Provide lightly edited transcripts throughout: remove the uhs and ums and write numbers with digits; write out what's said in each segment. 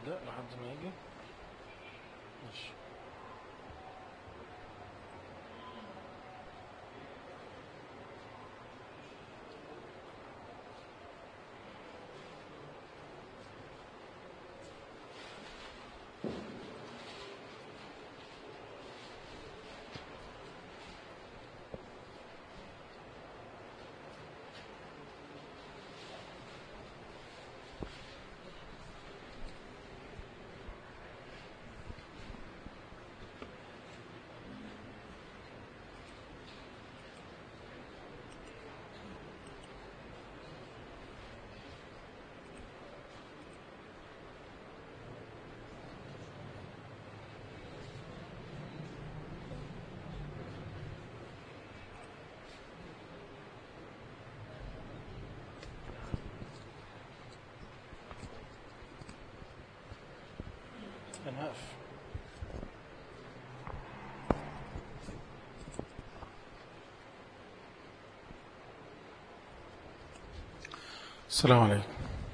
نبدأ لحد ما يجي. ماشي. أنا هقف. السلام عليكم.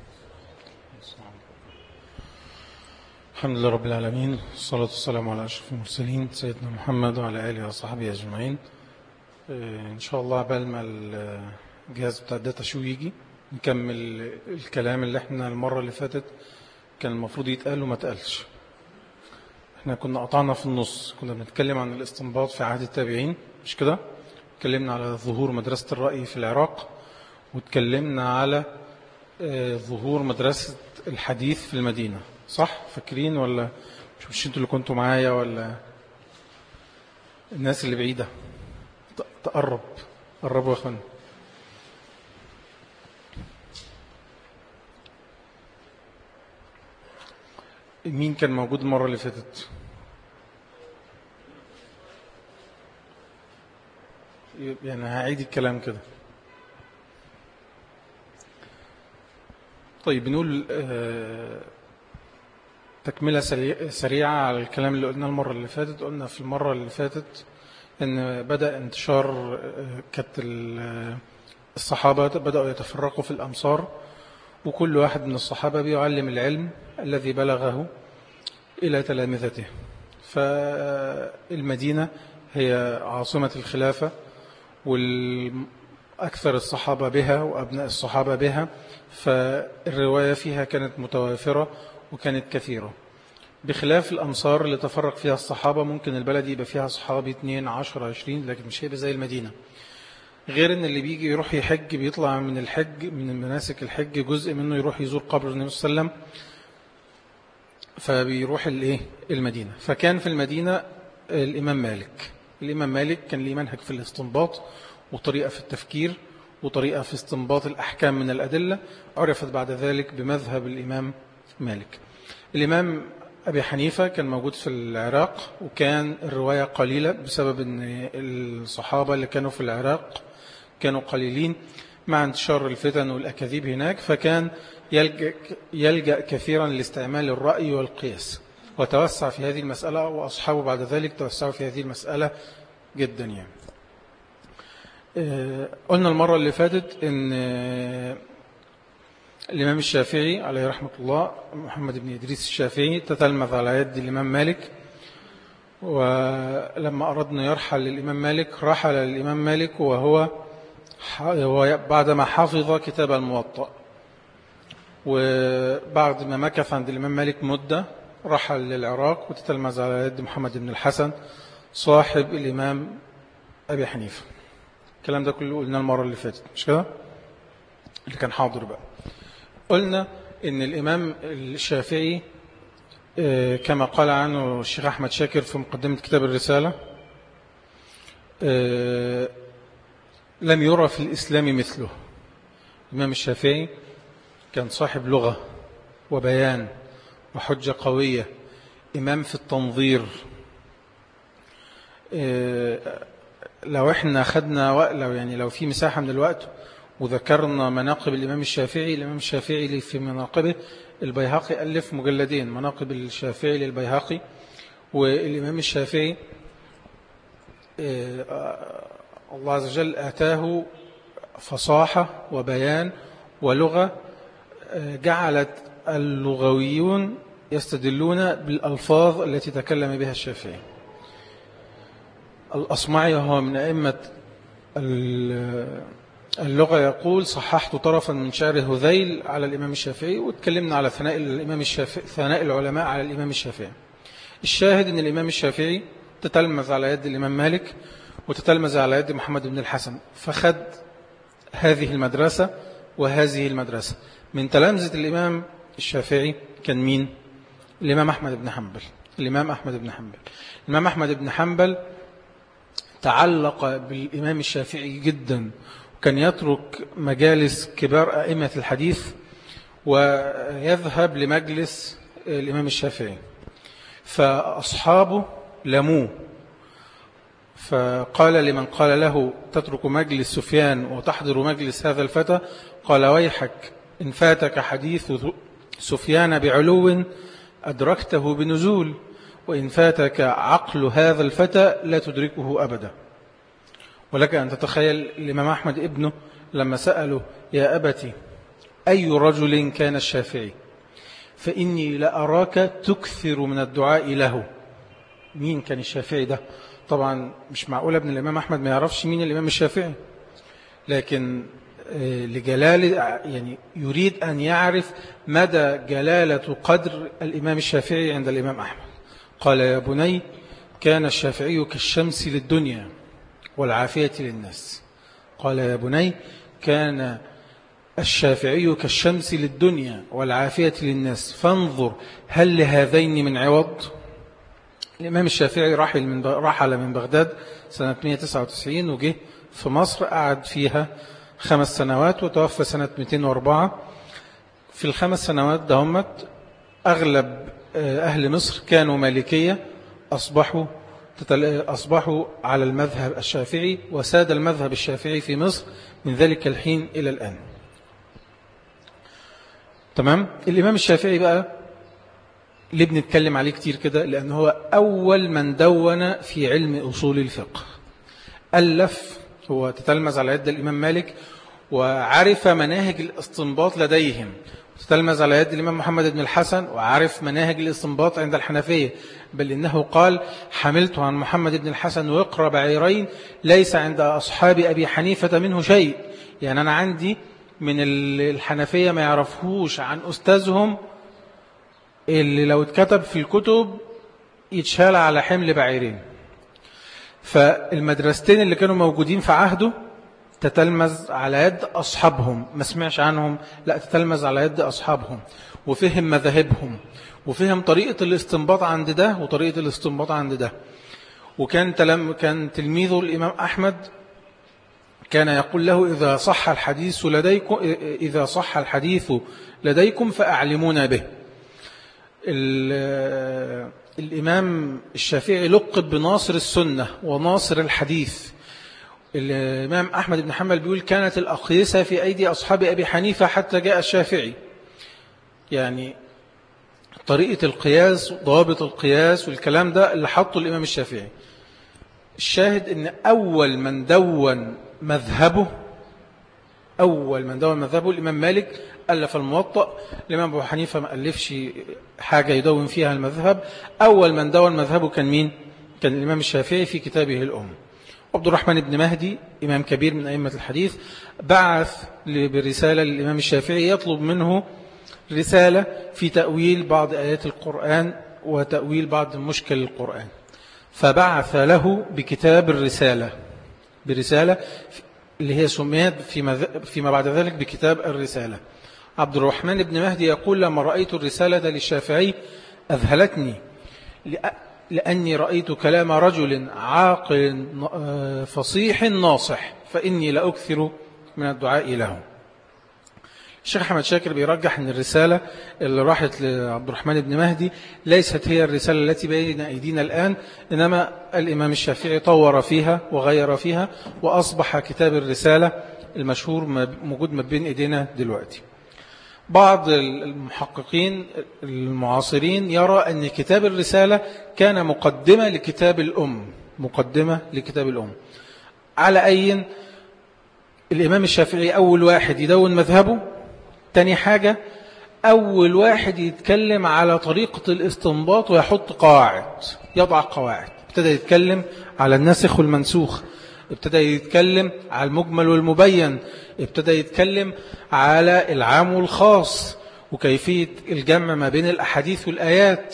الحمد لله رب العالمين، والصلاة والسلام على أشرف المرسلين سيدنا محمد وعلى آله وصحبه أجمعين. إن شاء الله قبل ما الجهاز بتاع الداتا شو يجي نكمل الكلام اللي احنا المرة اللي فاتت كان المفروض يتقال وما تقالش. احنا كنا قطعنا في النص، كنا بنتكلم عن الاستنباط في عهد التابعين، مش كده؟ اتكلمنا على ظهور مدرسة الرأي في العراق، واتكلمنا على ظهور مدرسة الحديث في المدينة، صح؟ فاكرين ولا مش انتوا اللي كنتوا معايا ولا الناس اللي بعيدة؟ قربوا يا اخوان. مين كان موجود المرة اللي فاتت؟ يعني هعيد الكلام كده. طيب بنقول تكملة سريعة على الكلام اللي قلنا المرة اللي فاتت. قلنا في المرة اللي فاتت أن بدأ انتشار كانت الصحابة بدأوا يتفرقوا في الأمصار، وكل واحد من الصحابة بيعلم العلم الذي بلغه إلى تلامذته. فالمدينة هي عاصمة الخلافة، والأكثر الصحابة بها وأبناء الصحابة بها، فالرواية فيها كانت متوافرة وكانت كثيرة، بخلاف الأمصار اللي تفرق فيها الصحابة. ممكن البلد يبقى فيها صحابي 2 10 20، لكن مش هيبقى زي المدينة. غير ان اللي بيجي يروح يحج بيطلع من الحج، من مناسك الحج جزء منه يروح يزور قبر النبي صلى الله عليه وسلم، فبيروح المدينة. فكان في المدينة الإمام مالك كان ليه منهج في الاستنباط، وطريقة في التفكير، وطريقة في استنباط الأحكام من الأدلة، عرفت بعد ذلك بمذهب الإمام مالك. الإمام أبي حنيفة كان موجود في العراق، وكان الرواية قليلة بسبب أن الصحابة اللي كانوا في العراق كانوا قليلين مع انتشار الفتن والأكاذيب هناك، فكان يلجأ كثيرا لاستعمال الرأي والقياس، وتوسع في هذه المسألة، وأصحابه بعد ذلك توسعوا في هذه المسألة جدا. يعني قلنا المرة اللي فاتت أن الإمام الشافعي عليه رحمة الله، محمد بن إدريس الشافعي، تتلمذ على يد الإمام مالك، ولما أردنا يرحل للإمام مالك رحل للإمام مالك وهو بعدما حفظ كتاب الموطأ، وبعد ما مكث عند الإمام مالك مدة رحل للعراق وتتلمذ على يد محمد بن الحسن صاحب الإمام أبي حنيفة. الكلام ده كله قلنا المرة اللي فاتت، مش كده؟ اللي كان حاضر بقى. قلنا إن الإمام الشافعي كما قال عنه الشيخ أحمد شاكر في مقدمة كتاب الرسالة، لم يرى في الإسلام مثله. الإمام الشافعي كان صاحب لغة وبيان وحجة قوية، إمام في التنظير. لو احنا خدنا لو في مساحة من الوقت وذكرنا مناقب الإمام الشافعي، الإمام الشافعي في مناقبه البيهقي ألف مجلدين، مناقب الشافعي للبيهقي. والإمام الشافعي الله عز وجل آتاه فصاحة وبيان ولغة جعلت اللغويون يستدلون بالألفاظ التي تكلم بها الشافعي. الأصمعي وهو من أئمة اللغة يقول: صححت طرفا من شعر هذيل على الإمام الشافعي. واتكلمنا على ثناء الإمام الشافعي، ثناء العلماء على الإمام الشافعي. الشاهد أن الإمام الشافعي تتلمذ على يد الإمام مالك وتتلمذ على يد محمد بن الحسن، فخد هذه المدرسة وهذه المدرسة. من تلامذة الإمام الشافعي كان مين؟ الإمام أحمد بن حنبل. الإمام أحمد بن حنبل تعلق بالإمام الشافعي جدا، وكان يترك مجالس كبار أئمة الحديث ويذهب لمجلس الإمام الشافعي، فأصحابه لموه، فقال لمن قال له: تترك مجلس سفيان وتحضر مجلس هذا الفتى؟ قال: ويحك، إن فاتك حديث سفيان بعلو أدركته بنزول، وإن فاتك عقل هذا الفتى لا تدركه أبدا. ولك أن تتخيل الإمام أحمد ابنه لما سأله: يا أبتي، أي رجل كان الشافعي؟ فإني لأراك تكثر من الدعاء له. مين كان الشافعي ده؟ طبعا مش معقول ابن الإمام أحمد ما يعرفش مين الإمام الشافعي، لكن لجلال يعني يريد أن يعرف مدى جلالة قدر الإمام الشافعي عند الإمام أحمد. قال: يا بني، كان الشافعي كالشمس للدنيا والعافية للناس. قال: يا بني، كان الشافعي كالشمس للدنيا والعافية للناس، فانظر هل لهذين من عوض؟ الإمام الشافعي رحل من بغداد سنة 199 وجه في مصر، قعد فيها 5 سنوات وتوفى سنة 204. في ال5 سنوات دهمت أغلب أهل مصر كانوا مالكية، أصبحوا على المذهب الشافعي، وساد المذهب الشافعي في مصر من ذلك الحين إلى الآن. تمام. الإمام الشافعي بقى ليه بنتكلم عليه كتير كده؟ لأنه هو أول من دون في علم أصول الفقه. ألف، هو تتلمذ على يد الإمام مالك وعرف مناهج الاستنباط لديهم، تتلمذ على يد الإمام محمد بن الحسن وعرف مناهج الاستنباط عند الحنفية، بل إنه قال: حملت عن محمد بن الحسن وقر بعيرين ليس عند أصحاب أبي حنيفة منه شيء. يعني أنا عندي من الحنفية ما يعرفوش عن أستاذهم اللي لو اتكتب في الكتب يتشال على حمل بعيرين. فالمدرستين اللي كانوا موجودين في عهده تتلمذ على يد أصحابهم، ما سمعش عنهم، لا تتلمذ على يد أصحابهم، وفهم مذاهبهم، وفهم طريقة الاستنباط عند ده وطريقة الاستنباط عند ده. وكان كان تلميذه الإمام أحمد كان يقول له: إذا صح الحديث لديكم فأعلمونا به. الإمام الشافعي لقب بناصر السنة وناصر الحديث. الإمام أحمد بن حنبل بيقول: كانت الأقيسة في أيدي أصحاب أبي حنيفة حتى جاء الشافعي. يعني طريقة القياس، ضابط القياس والكلام ده اللي حطه الإمام الشافعي. الشاهد أن أول من دون مذهبه الإمام مالك، ألف الموطأ. الإمام أبو حنيفة ما ألفش حاجة يدون فيها المذهب. أول من دون مذهبه كان مين؟ كان الإمام الشافعي في كتابه الأم. عبد الرحمن بن مهدي إمام كبير من أئمة الحديث بعث برسالة للإمام الشافعي يطلب منه رسالة في تأويل بعض آيات القرآن وتأويل بعض مشكل القرآن، فبعث له بكتاب الرسالة، برسالة اللي هي سميت فيما بعد ذلك بكتاب الرسالة. عبد الرحمن بن مهدي يقول: لما رأيت الرسالة للشافعي أذهلتني، لأني رأيت كلام رجل عاقل فصيح ناصح، فإني لأكثر من الدعاء له. الشيخ أحمد شاكر بيرجح أن الرسالة اللي راحت لعبد الرحمن بن مهدي ليست هي الرسالة التي بين أيدينا الآن، إنما الإمام الشافعي طور فيها وغير فيها، وأصبح كتاب الرسالة المشهور موجود ما بين أيدينا دلوقتي. بعض المحققين المعاصرين يرى أن كتاب الرسالة كان مقدمة لكتاب الأم. على أي، الإمام الشافعي أول واحد يدون مذهبه، تاني حاجة أول واحد يتكلم على طريقة الاستنباط ويحط قواعد، يضع قواعد. ابتدى يتكلم على الناسخ والمنسوخ، ابتدى يتكلم على المجمل والمبين، ابتدى يتكلم على العام والخاص وكيفية الجمع ما بين الأحاديث والآيات.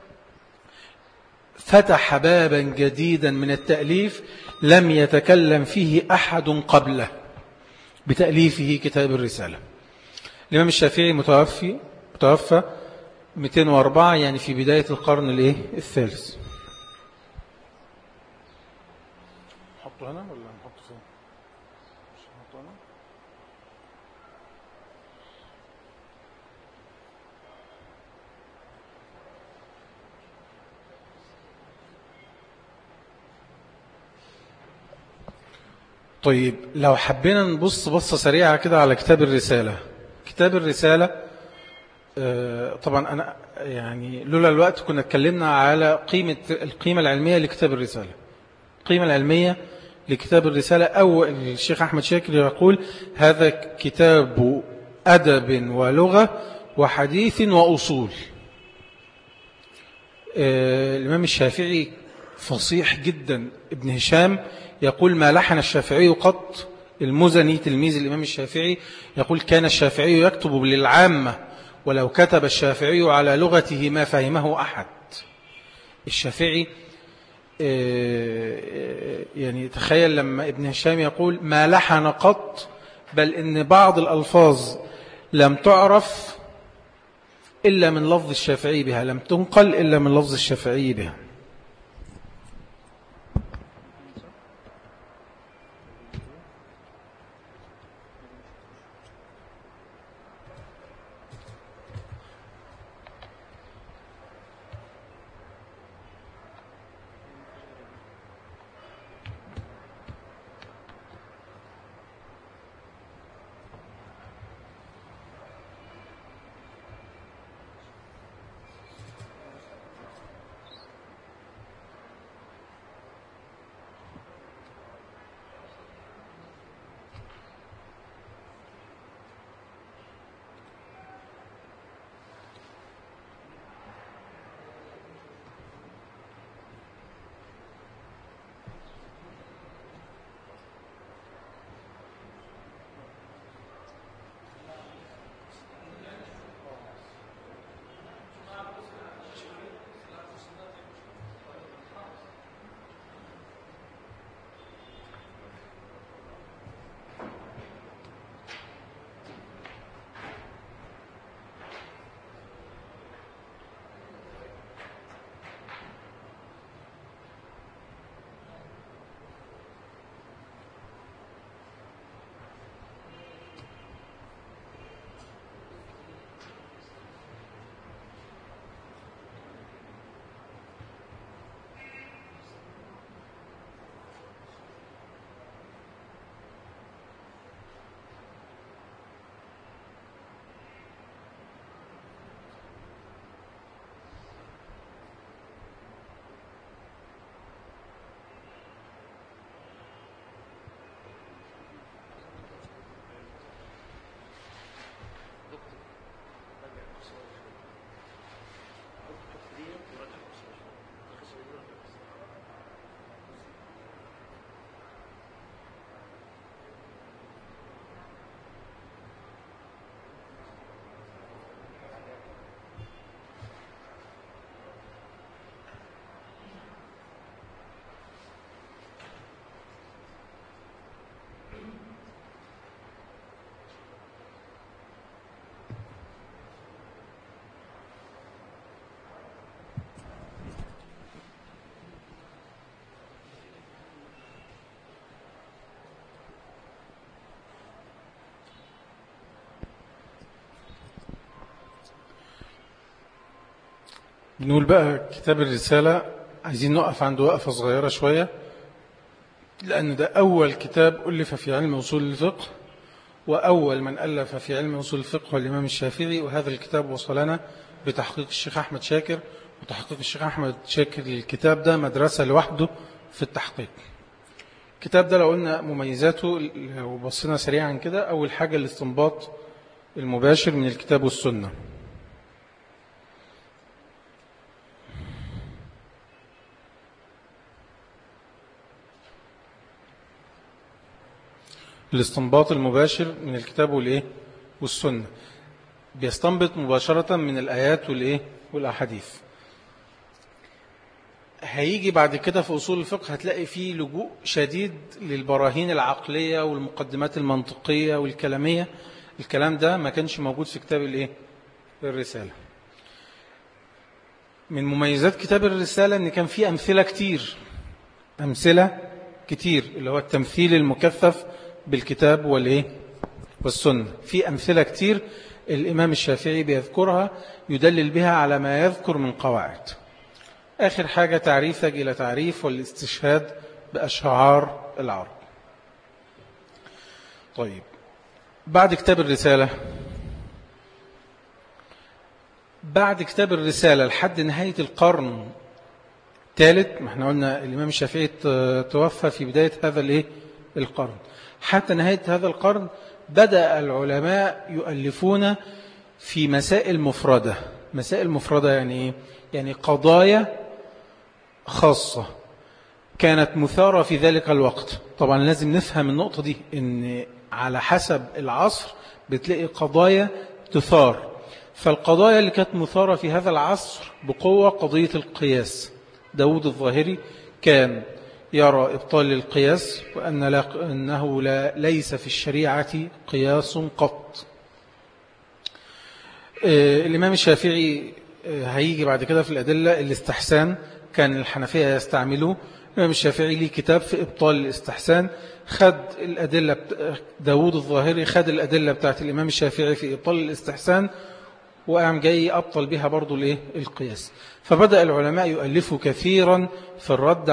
فتح بابا جديدا من التأليف لم يتكلم فيه أحد قبله بتأليفه كتاب الرسالة. الإمام الشافعي متوفى 204، يعني في بداية القرن الثالث. نحطه هنا ولا نحطه فين؟ مش نحطه هنا. طيب لو حبينا نبص بصة سريعة كده على كتاب الرسالة. كتاب الرسالة طبعا أنا يعني لولا الوقت كنا اتكلمنا على القيمة العلمية لكتاب الرسالة. القيمة العلمية لكتاب الرسالة، أو الشيخ أحمد شاكر يقول هذا كتاب أدب ولغة وحديث وأصول. الإمام الشافعي فصيح جدا. ابن هشام يقول ما لحن الشافعي قط. المزني تلميذ الإمام الشافعي يقول كان الشافعي يكتب للعامة ولو كتب الشافعي على لغته ما فهمه أحد. الشافعي يعني تخيل لما ابن هشام يقول ما لحن قط، بل إن بعض الألفاظ لم تعرف إلا من لفظ الشافعي بها، لم تنقل إلا من لفظ الشافعي بها. بنقول بقى كتاب الرسالة عايزين نقف عنده وقفة صغيرة شوية، لأن ده أول كتاب ألف في علم أصول الفقه، وأول من ألف في علم أصول الفقه هو الإمام الشافعي. وهذا الكتاب وصلنا بتحقيق الشيخ أحمد شاكر، وتحقيق الشيخ أحمد شاكر الكتاب ده مدرسة لوحده في التحقيق. الكتاب ده لو قلنا مميزاته وبصينا سريعا كده، أول حاجة الاستنباط المباشر من الكتاب والسنة. الاستنباط المباشر من الكتاب والإيه والسنة، بيستنبط مباشرة من الآيات والإيه والأحاديث. هيجي بعد كده في أصول الفقه هتلاقي فيه لجوء شديد للبراهين العقلية والمقدمات المنطقية والكلامية. الكلام ده ما كانش موجود في كتاب الإيه الرسالة. من مميزات كتاب الرسالة أن كان فيه أمثلة كتير اللي هو التمثيل المكثف بالكتاب والإيه والسنة. في أمثلة كتير الإمام الشافعي بيذكرها يدلل بها على ما يذكر من قواعد. آخر حاجة تعريفك إلى تعريف والاستشهاد بأشعار العرب. طيب بعد كتاب الرسالة لحد نهاية القرن الثالث، ما احنا قلنا الإمام الشافعي توفى في بداية هذا القرن، حتى نهاية هذا القرن بدأ العلماء يؤلفون في مسائل مفردة. يعني إيه؟ يعني قضايا خاصة كانت مثارة في ذلك الوقت. طبعا لازم نفهم النقطة دي، إن على حسب العصر بتلاقي قضايا تثار. فالقضايا اللي كانت مثارة في هذا العصر بقوة قضية القياس. داود الظاهري كان يرى إبطال القياس، وأنه ليس في الشريعة قياس قط. الإمام الشافعي هيجي بعد كده في الأدلة الاستحسان، كان الحنفية يستعملوه. الإمام الشافعي ليه كتاب في إبطال الاستحسان، خد الأدلة داود الظاهري خد الأدلة بتاعت الإمام الشافعي في إبطال الاستحسان، وقام جاي أبطل بها برضو القياس. فبدأ العلماء يؤلفوا كثيرا في الرد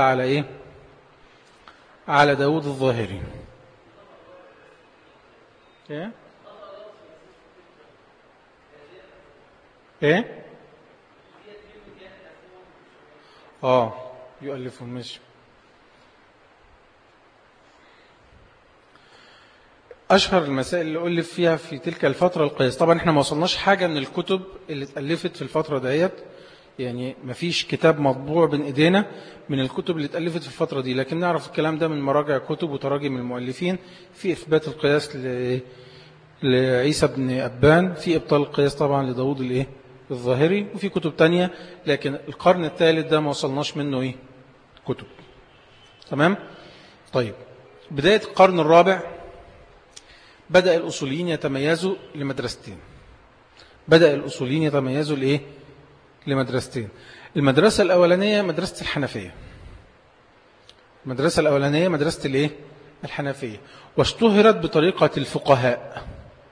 على داود الظاهري. ايه يؤلفوا مش أشهر المسائل اللي ألف فيها في تلك الفترة القياس. طبعا احنا ما وصلناش حاجة من الكتب اللي اتألفت في الفترة ديت، يعني ما فيش كتاب مطبوع بين ايدينا من الكتب اللي اتألفت في الفترة دي، لكن نعرف الكلام ده من مراجع كتب وتراجم المؤلفين في إثبات القياس لعيسى بن أبان، في إبطال القياس طبعا لداود الظاهري، وفي كتب تانية. لكن القرن الثالث ده ما وصلناش منه كتب. تمام. طيب بداية القرن الرابع بدأ الأصوليين يتميزوا لمدرستين. المدرسة الأولانية مدرسة الحنفية. مدرسة الحنفية، واشتهرت بطريقة الفقهاء.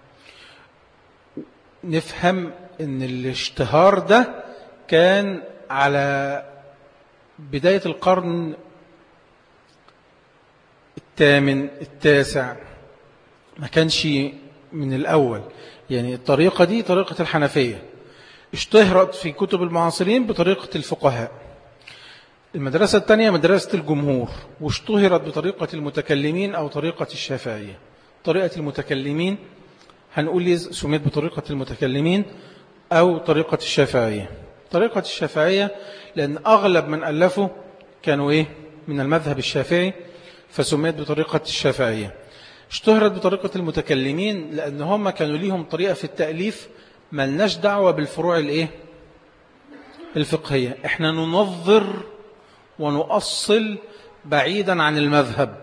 نفهم ان الاشتهار ده كان على بداية القرن الثامن التاسع، ما كانش من الأول. يعني الطريقة دي طريقة الحنفية اشتهرت في كتب المعاصرين بطريقة الفقهاء. المدرسة الثانية مدرسة الجمهور، واشتهرت بطريقة المتكلمين أو طريقة الشافعية. طريقة المتكلمين هنقول لي سميت بطريقة المتكلمين أو طريقة الشافعية. طريقة الشافعية لأن أغلب من ألفوا كانوا من المذهب الشافعي، فسميت بطريقة الشافعية. اشتهرت بطريقة المتكلمين لأن هم كانوا ليهم طريقة في التأليف ملناش دعوة بالفروع الفقهية. احنا ننظر ونؤصل بعيدا عن المذهب.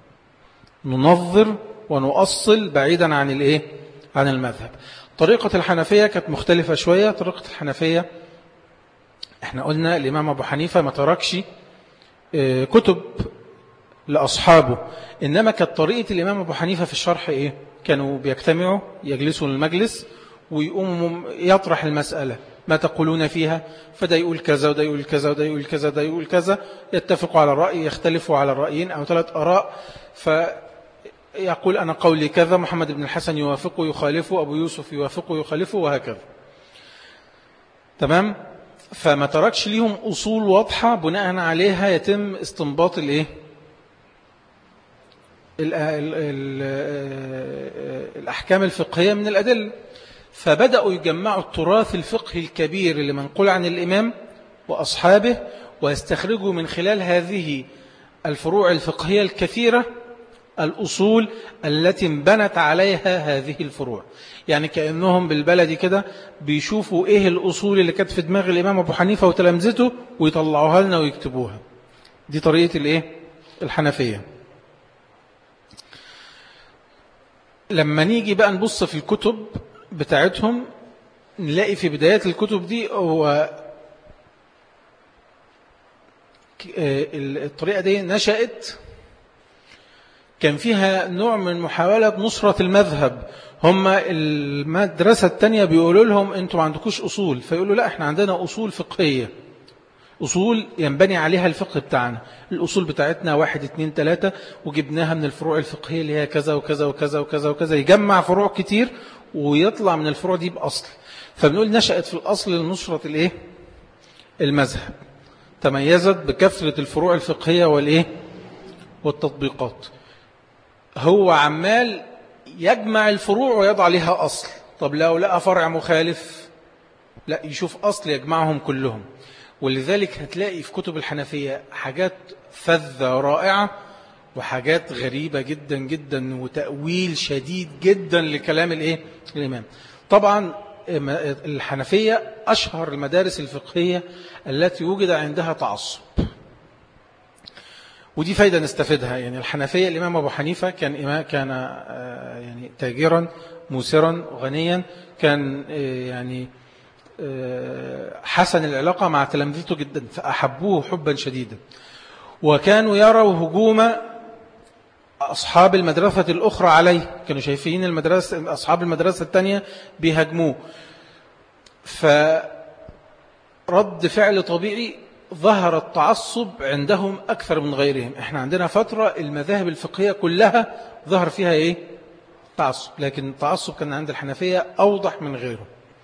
عن المذهب. طريقة الحنفية كانت مختلفة شوية. طريقة الحنفية احنا قلنا الإمام أبو حنيفة ما تركش كتب لأصحابه، إنما كانت طريقة الإمام أبو حنيفة في الشرح كانوا بيجتمعوا يجلسوا للمجلس ويقوم يطرح المسألة، ما تقولون فيها؟ فده يقول كذا وده يقول كذا وده يقول كذا وده يقول كذا، يتفقوا على الرأي، يختلفوا على الرأيين أو 3 آراء، فيقول أنا قولي كذا، محمد بن الحسن يوافقه يخالفه، أبو يوسف يوافقه يخالفه، وهكذا. تمام. فما تركش ليهم أصول واضحة بناء عليها يتم استنباط الأحكام الفقهية من الأدلة. فبدأوا يجمعوا التراث الفقهي الكبير اللي منقول عن الإمام وأصحابه، ويستخرجوا من خلال هذه الفروع الفقهية الكثيرة الأصول التي انبنت عليها هذه الفروع. يعني كأنهم بالبلدي كده بيشوفوا إيه الأصول اللي كانت في دماغ الإمام أبو حنيفة وتلامذته ويطلعوها لنا ويكتبوها. دي طريقة الإيه؟ الحنفية. لما نيجي بقى نبص في الكتب بتاعتهم نلاقي في بدايات الكتب دي هو الطريقة دي نشأت كان فيها نوع من محاولة نصرة المذهب. هم المدرسة التانية بيقولوا لهم انتوا ما عندكوش أصول، فيقولوا لا احنا عندنا أصول فقهية، أصول ينبني عليها الفقه بتاعنا. الأصول بتاعتنا 1 2 3 وجبناها من الفروع الفقهية اللي هي كذا وكذا وكذا وكذا وكذا، يجمع فروع كتير ويطلع من الفروع دي بأصل. فبنقول نشأت في الأصل لنصرة الإيه؟ المذهب، تميزت بكثرة الفروع الفقهية والإيه؟ والتطبيقات. هو عمال يجمع الفروع ويضع لها أصل. طب لو لقى فرع مخالف لا يشوف أصل يجمعهم كلهم. ولذلك هتلاقي في كتب الحنفية حاجات فذة رائعة وحاجات غريبة جدا جدا وتأويل شديد جدا لكلام الإيه؟ الإمام. طبعا الحنفية أشهر المدارس الفقهية التي وجد عندها تعصب، ودي فايدة نستفيدها. يعني الحنفية الإمام أبو حنيفة كان يعني تاجرا موسرا غنيا، كان يعني حسن العلاقة مع تلامذته جدا فأحبوه حبا شديدا، وكانوا يروا هجوم أصحاب المدرسة الأخرى عليه، كانوا شايفين أصحاب المدرسة الثانية بيهاجموه. فرد فعل طبيعي ظهر التعصب عندهم أكثر من غيرهم. احنا عندنا فترة المذاهب الفقهية كلها ظهر فيها ايه؟ تعصب، لكن التعصب كان عند الحنفية أوضح من غيره.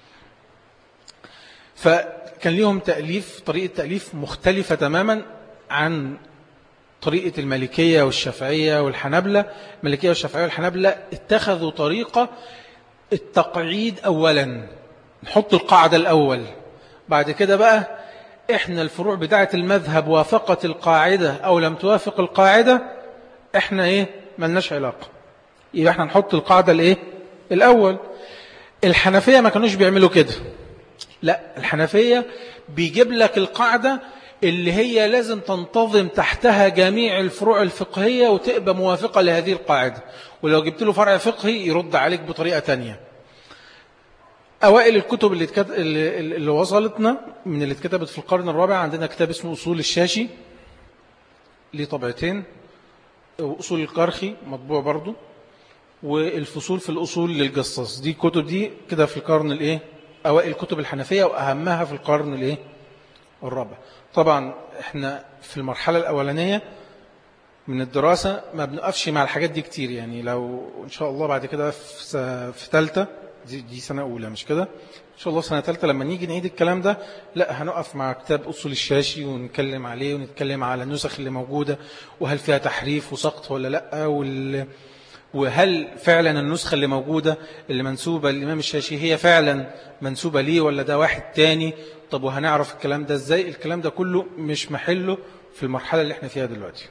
فكان لهم تأليف، طريقة تأليف مختلفة تماما عن طريقة المالكية والشافعية والحنبلة. المالكية والشافعية والحنبلة اتخذوا طريقة التقعيد أولا، نحط القاعدة الأول، بعد كده بقى احنا الفروع بتاعة المذهب وافقت القاعدة أو لم توافق القاعدة، احنا ايه؟ ملناش علاقة، يبقى احنا نحط القاعدة الايه؟ الأول. الحنفية ما كانوش بيعملوا كده، لا الحنفية بيجيب لك القاعدة اللي هي لازم تنتظم تحتها جميع الفروع الفقهية وتبقى موافقة لهذه القاعدة، ولو جبت له فرع فقهي يرد عليك بطريقة تانية. أوائل الكتب اللي وصلتنا من اللي اتكتبت في القرن الرابع، عندنا كتاب اسمه أصول الشاشي ليه طبعتين، وأصول القرخي مطبوع برضو، والفصول في الأصول للجصاص. دي الكتب دي كده في القرن الايه؟ أوائل كتب الحنفية وأهمها في القرن الايه؟ الرابع. طبعا احنا في المرحلة الأولانية من الدراسة ما بنقفش مع الحاجات دي كتير، يعني لو إن شاء الله بعد كده في ثالثة، دي سنة أولى مش كده، إن شاء الله سنة ثالثة لما نيجي نعيد الكلام ده لا هنقف مع كتاب أصول الشاشي ونتكلم عليه ونتكلم على النسخ اللي موجودة وهل فيها تحريف وسقط ولا لا، وهل فعلا النسخة اللي موجودة اللي منسوبة للإمام الشاشي هي فعلا منسوبة ليه ولا ده واحد تاني. طب وهنعرف الكلام ده ازاي؟ الكلام ده كله مش محله في المرحلة اللي احنا فيها دلوقتي.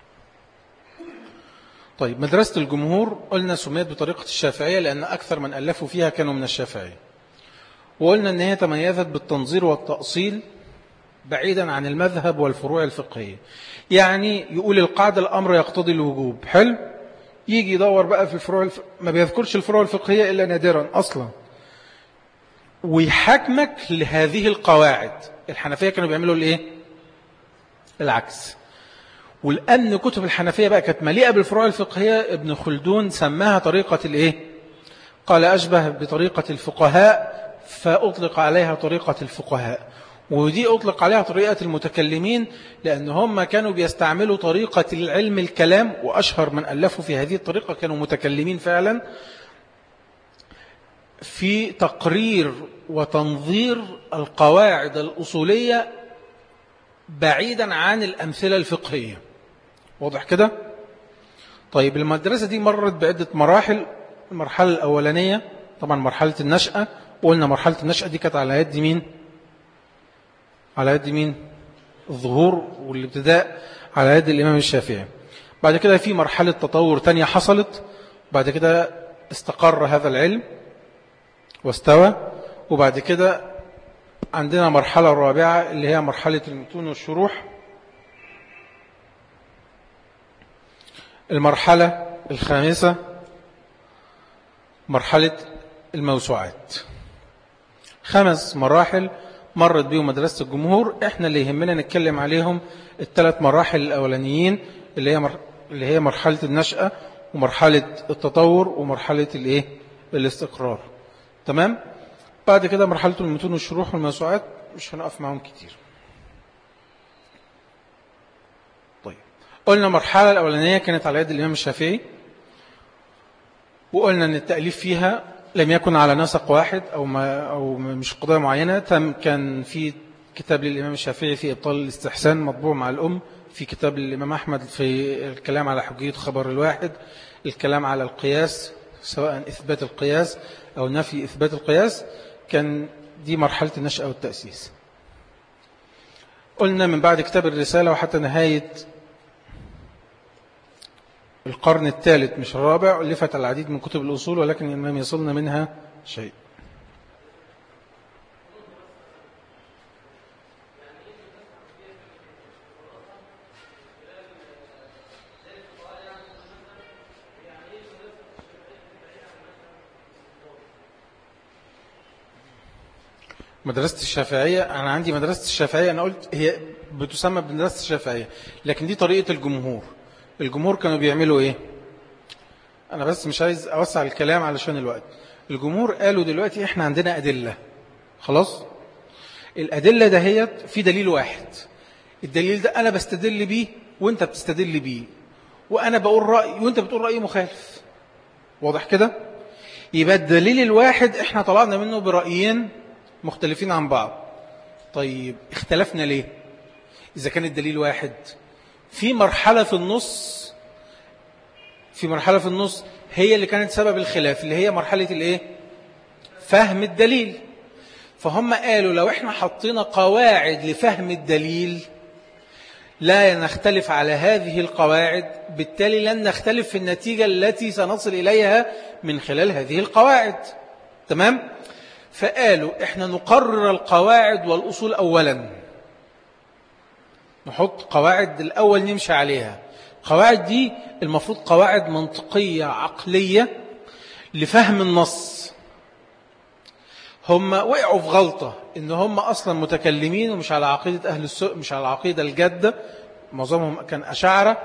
طيب مدرسة الجمهور قلنا سميت بطريقة الشافعية لأن أكثر من ألفوا فيها كانوا من الشافعية، وقلنا أن هي تميزت بالتنظير والتأصيل بعيدا عن المذهب والفروع الفقهية. يعني يقول القاعدة الأمر يقتضي الوجوب، حلو، يجي يدور بقى في الفروع ما بيذكرش الفروع الفقهية إلا نادرا أصلا، ويحاكمك لهذه القواعد. الحنفية كانوا بيعملوا الإيه؟ العكس. ولأن كتب الحنفية بقى كانت مليئة بالفروع الفقهية، ابن خلدون سماها طريقة الإيه؟ قال أشبه بطريقة الفقهاء فأطلق عليها طريقة الفقهاء، ودي أطلق عليها طريقة المتكلمين لأن هم كانوا بيستعملوا طريقة العلم الكلام، وأشهر من ألفوا في هذه الطريقة كانوا متكلمين فعلا في تقرير وتنظير القواعد الأصولية بعيدا عن الأمثلة الفقهية. واضح كده؟ طيب المدرسة دي مرت بعدة مراحل. المرحلة الأولانية طبعا مرحلة النشأة، وقلنا مرحلة النشأة دي كانت على يد مين؟ على يد مين؟ الظهور والابتداء على يد الإمام الشافعي. بعد كده في مرحلة تطور تانية حصلت، بعد كده استقر هذا العلم واستوى. وبعد كده عندنا مرحلة رابعة اللي هي مرحلة المتون والشروح. المرحلة الخامسة مرحلة الموسوعات. 5 مراحل مرت بيهم مدرسة الجمهور. احنا اللي يهمنا نتكلم عليهم ال3 مراحل الأولانيين اللي هي مرحلة النشأة ومرحلة التطور ومرحلة الاستقرار. تمام. بعد كده مرحلة المتون والشروح والموسوعات مش هنقف معهم كتير. طيب، قلنا المرحلة الأولانية كانت على يد الإمام الشافعي، وقلنا أن التأليف فيها لم يكن على نسق واحد أو مش قضايا معينة. كان في كتاب للإمام الشافعي في إبطال الاستحسان مطبوع مع الأم، في كتاب للإمام أحمد في الكلام على حجية خبر الواحد، الكلام على القياس سواء إثبات القياس أو نفي إثبات القياس. كان دي مرحلة النشأة والتأسيس. قلنا من بعد كتاب الرسالة وحتى نهاية القرن الثالث مش الرابع ألفت العديد من كتب الأصول، ولكن لم يصلنا منها شيء. مدرسة الشافعية، أنا عندي مدرسة الشافعية، أنا قلت هي بتسمى بمدرسة الشافعية، لكن دي طريقة الجمهور. الجمهور كانوا بيعملوا إيه؟ أنا بس مش عايز أوسع الكلام علشان الوقت. الجمهور قالوا دلوقتي إحنا عندنا أدلة، خلاص؟ الأدلة دهيت في دليل واحد، الدليل ده أنا بستدل بيه وإنت بتستدل بيه، وأنا بقول رأي وإنت بتقول رأي مخالف. واضح كده؟ يبقى الدليل الواحد إحنا طلعنا منه برأيين مختلفين عن بعض. طيب اختلفنا ليه؟ إذا كان الدليل واحد، في مرحلة في النص هي اللي كانت سبب الخلاف، اللي هي مرحلة فهم الدليل. فهم قالوا لو احنا حطينا قواعد لفهم الدليل لا نختلف على هذه القواعد، بالتالي لن نختلف في النتيجة التي سنصل إليها من خلال هذه القواعد. تمام؟ فقالوا احنا نقرر القواعد والأصول أولا، نحط قواعد الأول نمشي عليها. قواعد دي المفروض قواعد منطقية عقلية لفهم النص. هم وقعوا في غلطة إن هم أصلا متكلمين ومش على عقيدة أهل السوء، مش على العقيدة الجادة، معظمهم كان أشاعرة.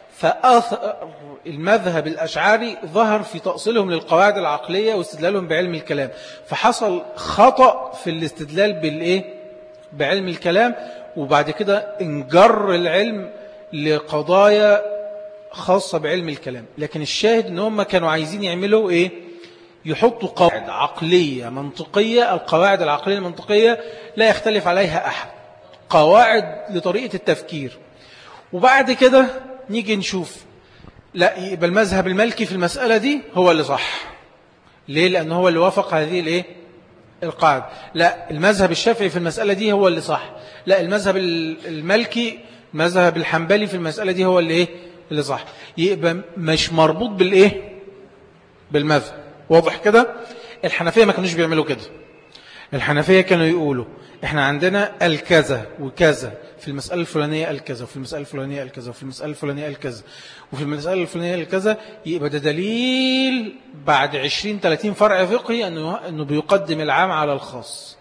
فالمذهب الأشعري ظهر في تأصيلهم للقواعد العقلية واستدلالهم بعلم الكلام، فحصل خطأ في الاستدلال بعلم الكلام، وبعد كده انجر العلم لقضايا خاصة بعلم الكلام. لكن الشاهد ان هم كانوا عايزين يعملوا يحطوا قواعد عقلية منطقية. القواعد العقلية المنطقية لا يختلف عليها أحد، قواعد لطريقة التفكير. وبعد كده نيجي نشوف لا يبقى المذهب المالكي في المسألة دي هو اللي صح. ليه؟ لأنه هو اللي وافق هذه القاعدة. لا، المذهب الشافعي في المسألة دي هو اللي صح. لا، المذهب المالكي المذهب الحنبلي في المسألة دي هو اللي صح. يبقى مش مربوط بالمذهب. واضح كده؟ الحنفية ما كانوش بيعملوا كده. الحنفية كانوا يقولوا احنا عندنا الكذا وكذا في المسألة الفلانية الكذا، وفي المسألة الفلانية الكذا، وفي المسألة الفلانية الكذا، وفي المسألة الفلانية الكذا. يبقى ده دليل بعد 20-30 فرع فقهي أنه بيقدم العام على الخاص.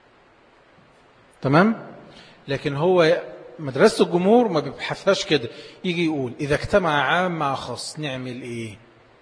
تمام؟ لكن هو مدرسة الجمهور ما بيبحثهاش كده. يجي يقول إذا اجتمع عام مع خاص نعمل إيه؟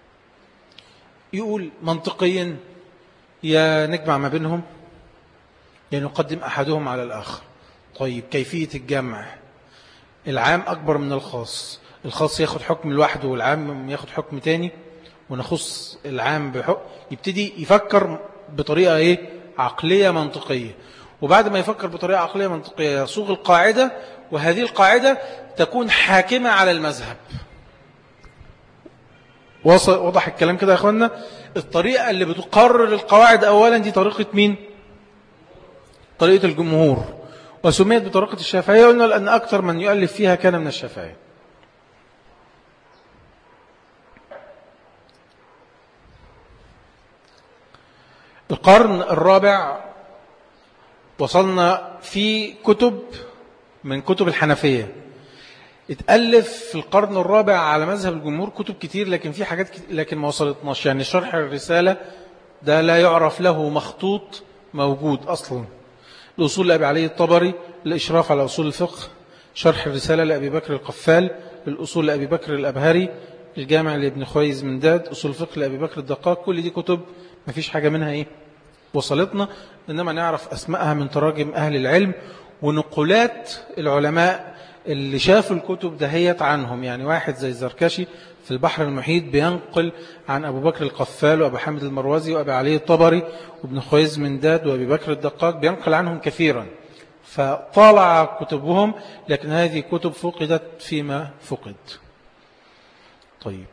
يقول منطقيا يا نجمع ما بينهم يا نقدم أحدهم على الآخر. طيب كيفية الجمع؟ العام أكبر من الخاص، الخاص ياخد حكم لوحده والعام ياخد حكم تاني، ونخص العام بحكم. يبتدي يفكر بطريقة عقلية منطقية، وبعد ما يفكر بطريقة عقلية منطقية يصوغ القاعدة، وهذه القاعدة تكون حاكمة على المذهب. وضح الكلام كده يا أخوانا؟ الطريقة اللي بتقرر القواعد أولا دي طريقة مين؟ طريقة الجمهور، وسميت بطريقة الشافعية. قلنا لأن أكثر من يؤلف فيها كان من الشافعية. القرن الرابع وصلنا في كتب من كتب الحنفية. اتألف في القرن الرابع على مذهب الجمهور كتب كتير، لكن في حاجات لكن ما وصلتناش. يعني شرح الرسالة ده لا يعرف له مخطوط موجود أصلا. الأصول لأبي علي الطبري، الإشراف على أصول الفقه، شرح الرسالة لأبي بكر القفال، الأصول لأبي بكر الأبهري، الجامع لابن خويز منداد، أصول الفقه لأبي بكر الدقاق. كل دي كتب ما فيش حاجة منها وصلتنا، إنما نعرف أسمائها من تراجم أهل العلم ونقولات العلماء اللي شافوا الكتب دهيت عنهم. يعني واحد زي الزركشي في البحر المحيط بينقل عن أبو بكر القفال وأبو حامد المروزي وأبي علي الطبري وابن خويز منداد وأبي بكر الدقاق، بينقل عنهم كثيرا، فطالع كتبهم، لكن هذه كتب فقدت فيما فقد. طيب،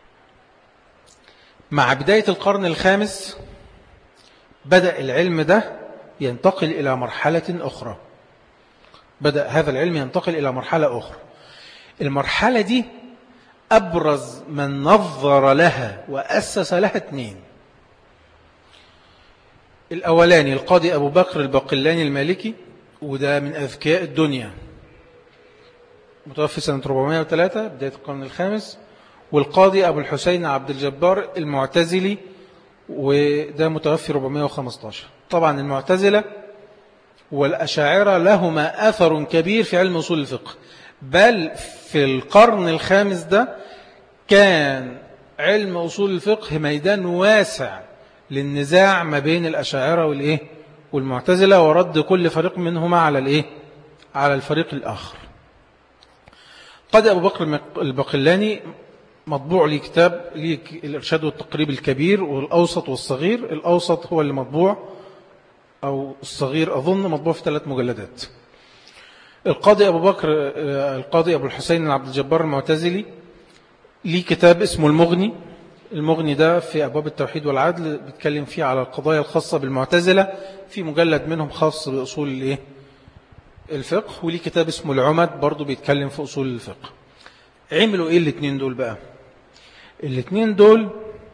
مع بداية القرن الخامس بدأ العلم ده ينتقل إلى مرحلة أخرى. بدأ هذا العلم ينتقل إلى مرحلة أخرى. المرحلة دي أبرز من نظر لها وأسس لها اثنين. الأولاني القاضي أبو بكر الباقلاني المالكي، وده من أذكياء الدنيا، متوفي سنة 403 بداية القرن الخامس. والقاضي أبو الحسين عبد الجبار المعتزلي، وده متوفي 415. طبعا المعتزلة والأشاعرة لهما أثر كبير في علم أصول الفقه، بل في القرن الخامس ده كان علم أصول الفقه ميدان واسع للنزاع ما بين الأشاعرة والمعتزلة، ورد كل فريق منهما على الفريق الآخر. قد أبو بكر الباقلاني مطبوع لي كتاب الإرشاد والتقريب الكبير والأوسط والصغير. الأوسط هو اللي مطبوع، أو الصغير أظن مطبوع في 3 مجلدات. القاضي أبو الحسين عبد الجبار المعتزلي ليه كتاب اسمه المغني. المغني ده في أبواب التوحيد والعدل، بيتكلم فيه على القضايا الخاصة بالمعتزلة، في مجلد منهم خاص بأصول الفقه. وليه كتاب اسمه العمد برضو بيتكلم في أصول الفقه. عملوا الاثنين دول بقى؟ الاثنين دول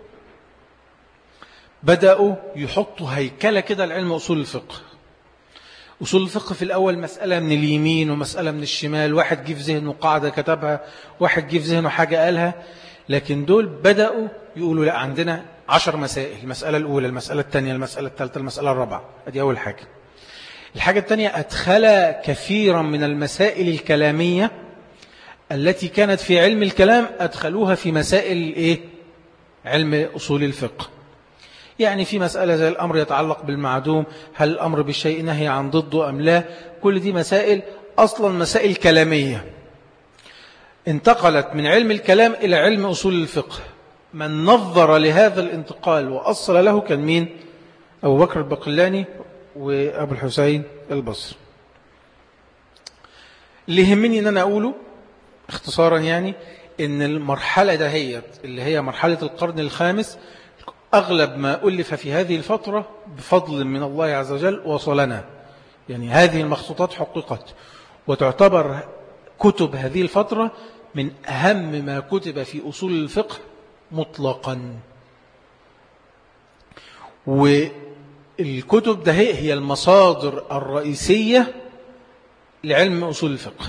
بدأوا يحطوا هيكلة كده لعلم أصول الفقه. أصول الفقه في الأول مسألة من اليمين ومسألة من الشمال، واحد جه في ذهنه قاعدة كتبها، واحد جه في ذهنه حاجة قالها. لكن دول بدأوا يقولوا لا، عندنا 10 مسائل: المسألة الأولى، المسألة الثانية، المسألة الثالثة، المسألة الرابعة. ادي أول حاجة. الحاجة الثانية، أدخل كثيرا من المسائل الكلامية التي كانت في علم الكلام، أدخلوها في مسائل علم أصول الفقه. يعني في مسألة زي الأمر يتعلق بالمعدوم، هل الأمر بالشيء نهي عن ضده أم لا؟ كل دي مسائل أصلا مسائل كلامية انتقلت من علم الكلام إلى علم أصول الفقه. من نظر لهذا الانتقال وأصل له كان مين؟ أبو بكر الباقلاني وأبو الحسين البصري. اللي يهمني أن أنا أقوله اختصارا يعني إن المرحلة دهيت اللي هي مرحلة القرن الخامس، أغلب ما ألف في هذه الفترة بفضل من الله عز وجل وصلنا. يعني هذه المخطوطات حققت، وتعتبر كتب هذه الفترة من أهم ما كتب في أصول الفقه مطلقا. والكتب ده هي المصادر الرئيسية لعلم أصول الفقه.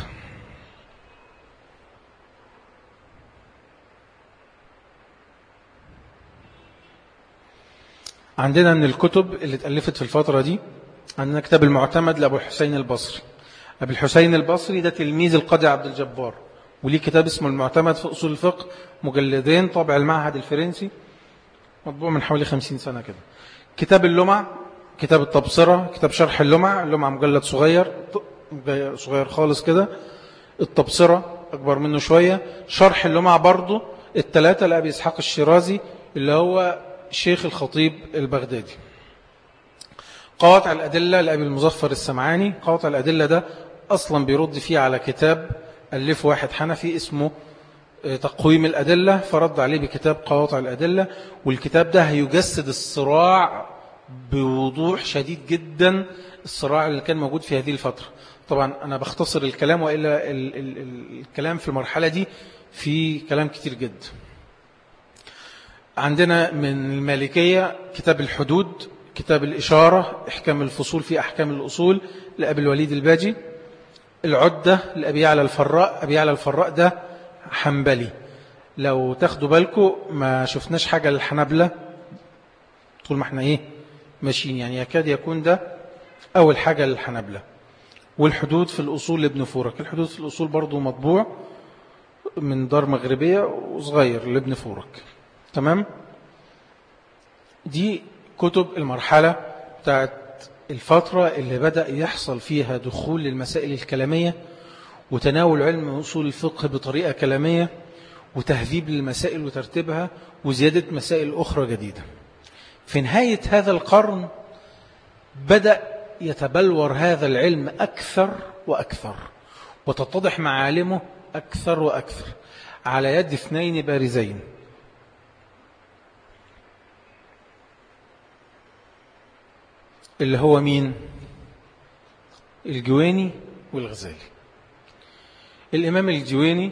عندنا من الكتب اللي اتألفت في الفترة دي، عندنا كتاب المعتمد لأبو الحسين البصري. أبو الحسين البصري ده تلميذ القاضي عبد الجبار، وليه كتاب اسمه المعتمد في أصول الفقه، مجلدين، طابع المعهد الفرنسي، مطبوع من حوالي 50 سنة كده. كتاب اللمع، كتاب التبصرة، كتاب شرح اللمع. اللمع مجلد صغير خالص كده. التبصرة أكبر منه شوية. شرح اللمع برضو الثلاثة لأبي إسحاق الشيرازي اللي هو شيخ الخطيب البغدادي. قواطع الأدلة لأبي المظفر السمعاني. قواطع الأدلة ده أصلا بيرد فيه على كتاب ألفه واحد حنفي اسمه تقويم الأدلة، فرد عليه بكتاب قواطع الأدلة. والكتاب ده هيجسد الصراع بوضوح شديد جدا، الصراع اللي كان موجود في هذه الفترة. طبعا أنا بختصر الكلام، وإلا الكلام في المرحلة دي في كلام كتير جدا. عندنا من المالكية كتاب الحدود، كتاب الإشارة إحكام الفصول في أحكام الأصول لأبي الوليد الباجي. العدة لأبي يعلى الفراء. أبي يعلى الفراء ده حنبلي. لو تاخدوا بالكم ما شفناش حاجة للحنبلة طول ما احنا ماشيين، يعني يكاد يكون ده أول حاجة للحنبلة. والحدود في الأصول لابن فورك. الحدود في الأصول برضو مطبوع من دار مغربية وصغير لابن فورك. تمام. دي كتب المرحلة بتاعت الفترة اللي بدأ يحصل فيها دخول للمسائل الكلامية وتناول علم أصول الفقه بطريقة كلامية وتهذيب للمسائل وترتيبها وزيادة مسائل أخرى جديدة. في نهاية هذا القرن بدأ يتبلور هذا العلم أكثر وأكثر وتتضح معالمه أكثر وأكثر على يد اثنين بارزين، اللي هو مين؟ الجويني والغزالي. الإمام الجويني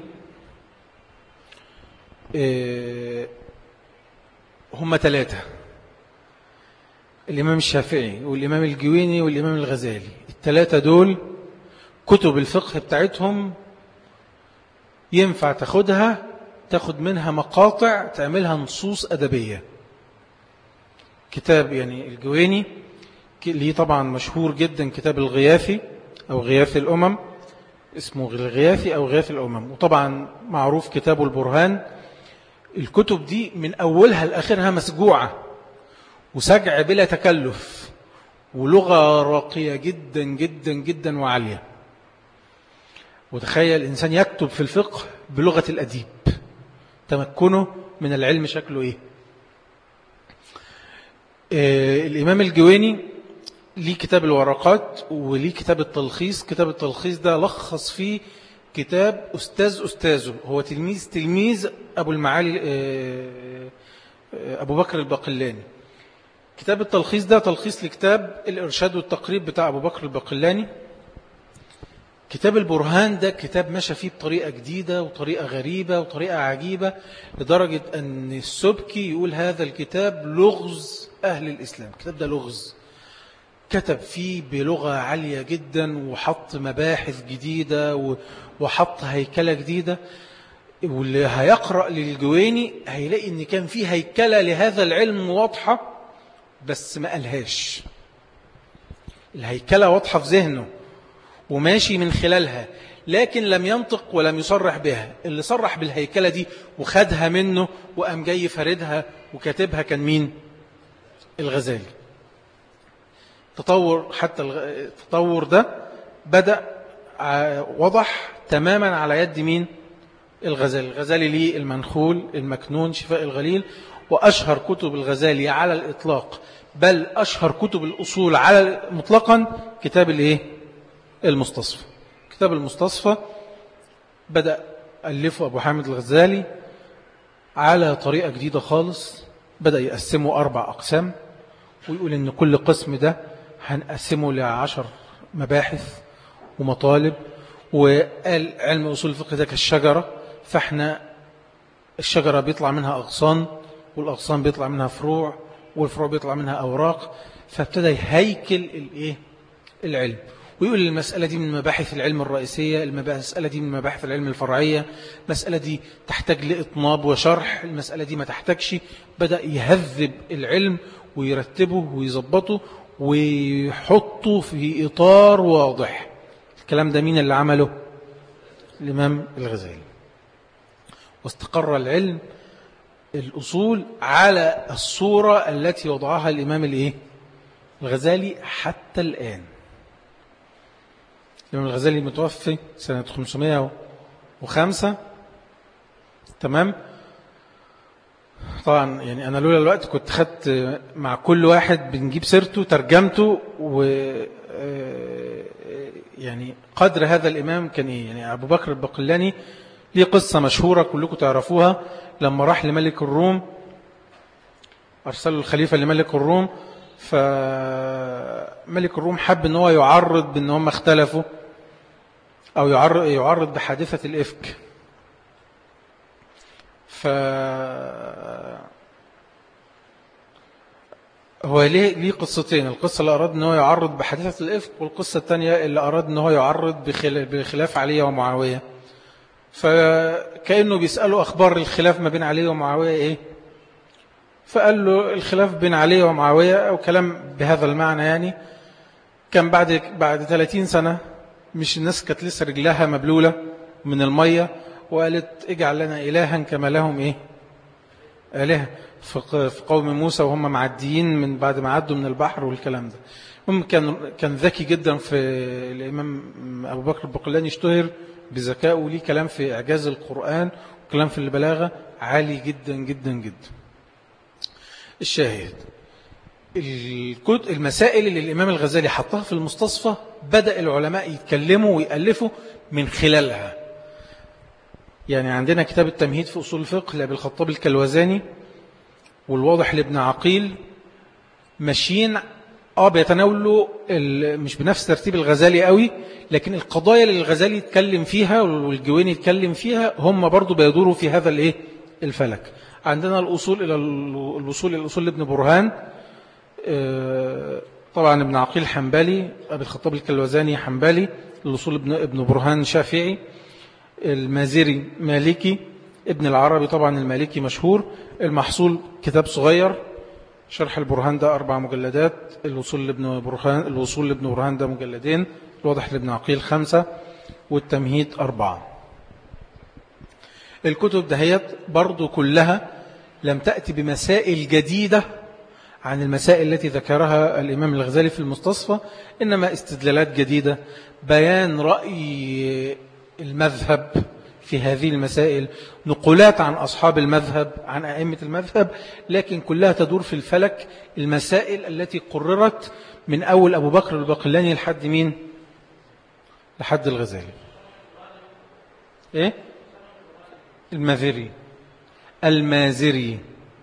هم ثلاثة: الإمام الشافعي والإمام الجويني والإمام الغزالي. الثلاثة دول كتب الفقه بتاعتهم ينفع تاخد منها مقاطع تعملها نصوص أدبية. كتاب يعني الجويني ليه طبعا مشهور جدا كتاب الغياثي أو غياث الأمم، اسمه الغياثي أو غياث الأمم، وطبعا معروف كتابه البرهان. الكتب دي من أولها لآخرها مسجوعة وسجع بلا تكلف ولغة راقية جدا جدا جدا وعالية. وتخيل الإنسان يكتب في الفقه بلغة الأديب، تمكنه من العلم شكله الإمام الجويني ليه كتاب الورقات وليه كتاب التلخيص. كتاب التلخيص ده لخص فيه كتاب أستاذه، هو تلميذ أبو المعالي أبو بكر الباقلاني. كتاب التلخيص ده تلخيص لكتاب الإرشاد والتقريب بتاع أبو بكر الباقلاني. كتاب البرهان ده كتاب مشى فيه بطريقة جديدة وطريقة غريبة وطريقة عجيبة، لدرجة أن السبكي يقول هذا الكتاب لغز أهل الإسلام. الكتاب ده لغز، كتب فيه بلغة عالية جدا وحط مباحث جديدة وحط هيكلة جديدة. واللي هيقرأ للجويني هيلاقي أن كان فيه هيكلة لهذا العلم واضحة بس ما قالهاش. الهيكلة واضحة في ذهنه وماشي من خلالها، لكن لم ينطق ولم يصرح بها. اللي صرح بالهيكلة دي وخدها منه وقام جاي فردها وكاتبها كان مين؟ الغزالي. حتى التطور ده بدأ وضح تماما على يد مين؟ الغزالي. الغزالي ليه المنخول، المكنون، شفاء الغليل. وأشهر كتب الغزالي على الإطلاق، بل أشهر كتب الأصول على مطلقا، كتاب المستصفى. كتاب المستصفى بدأ ألفه أبو حامد الغزالي على طريقة جديدة خالص. بدأ يقسمه 4 أقسام ويقول إن كل قسم ده هنقسمه ل10 مباحث ومطالب. وقال علم أصول الفقه ده كالشجرة، فإحنا الشجرة بيطلع منها أغصان والأغصان بيطلع منها فروع والفروع بيطلع منها أوراق. فابتدى يهيكل العلم ويقول المسألة دي من مباحث العلم الرئيسية، المسألة دي من مباحث العلم الفرعية، المسألة دي تحتاج لإطناب وشرح، المسألة دي ما تحتاجش. بدأ يهذب العلم ويرتبه ويظبطه ويحطه في إطار واضح. الكلام ده مين اللي عمله؟ الإمام الغزالي. واستقر العلم الأصول على الصورة التي وضعها الإمام الغزالي حتى الآن. الإمام الغزالي متوفي سنة 505. تمام. طبعا يعني أنا لولا الوقت كنت خدت مع كل واحد بنجيب سيرته ترجمته يعني قدر هذا الإمام كان يعني أبو بكر الباقلاني ليه قصة مشهورة كلكم تعرفوها. لما راح لملك الروم، أرسلوا الخليفة لملك الروم، فملك الروم حب أن هو يعرض بأن هم اختلفوا أو يعرض بحادثة الإفك. هو ليه قصتين، القصة اللي أراد أنه يعرض بحادثة الإفك، والقصة الثانية اللي أراد أنه يعرض بخلاف علي ومعاوية. فكأنه بيسأله أخبار الخلاف ما بين علي ومعاوية إيه، فقال له الخلاف بين علي ومعاوية أو كلام بهذا المعنى، يعني كان بعد 30 سنة، مش الناس كانت لسه رجلها مبلولة من المية وقالت اجعل لنا إلها كما لهم إيه آلهة، في قوم موسى وهم معديين من بعد ما عدوا من البحر والكلام ده. هم كان ذكي جدا في الإمام أبو بكر البقلاني، اشتهر بذكائه، وليه كلام في إعجاز القرآن وكلام في البلاغة عالي جدا جدا جدا. الشاهد المسائل اللي الإمام الغزالي حطها في المستصفى بدأ العلماء يتكلموا ويألفوا من خلالها. يعني عندنا كتاب التمهيد في أصول الفقه لأبي الخطاب الكلوزاني، والواضح لابن عقيل، ماشيين بيتناولوا مش بنفس ترتيب الغزالي قوي، لكن القضايا اللي الغزالي يتكلم فيها والجويني يتكلم فيها هم برضو بيدوروا في هذا الفلك. عندنا الوصول إلى لابن برهان، طبعا ابن عقيل حنبلي، أبي الخطاب الكلوزاني حنبلي، الوصول ابن برهان شافعي، المازري مالكي، ابن العربي طبعا المالكي مشهور. المحصول كتاب صغير، شرح البرهان ده 4 مجلدات، الوصول لابن برهان ده مجلدين، الواضح لابن عقيل 5، والتمهيد 4. الكتب دهيت برضو كلها لم تأتي بمسائل جديدة عن المسائل التي ذكرها الإمام الغزالي في المستصفى، إنما استدلالات جديدة، بيان رأي المذهب في هذه المسائل، نقولات عن أصحاب المذهب، عن أئمة المذهب، لكن كلها تدور في الفلك المسائل التي قررت من أول أبو بكر الباقلاني لحد مين؟ لحد الغزالي. إيه؟ المازري.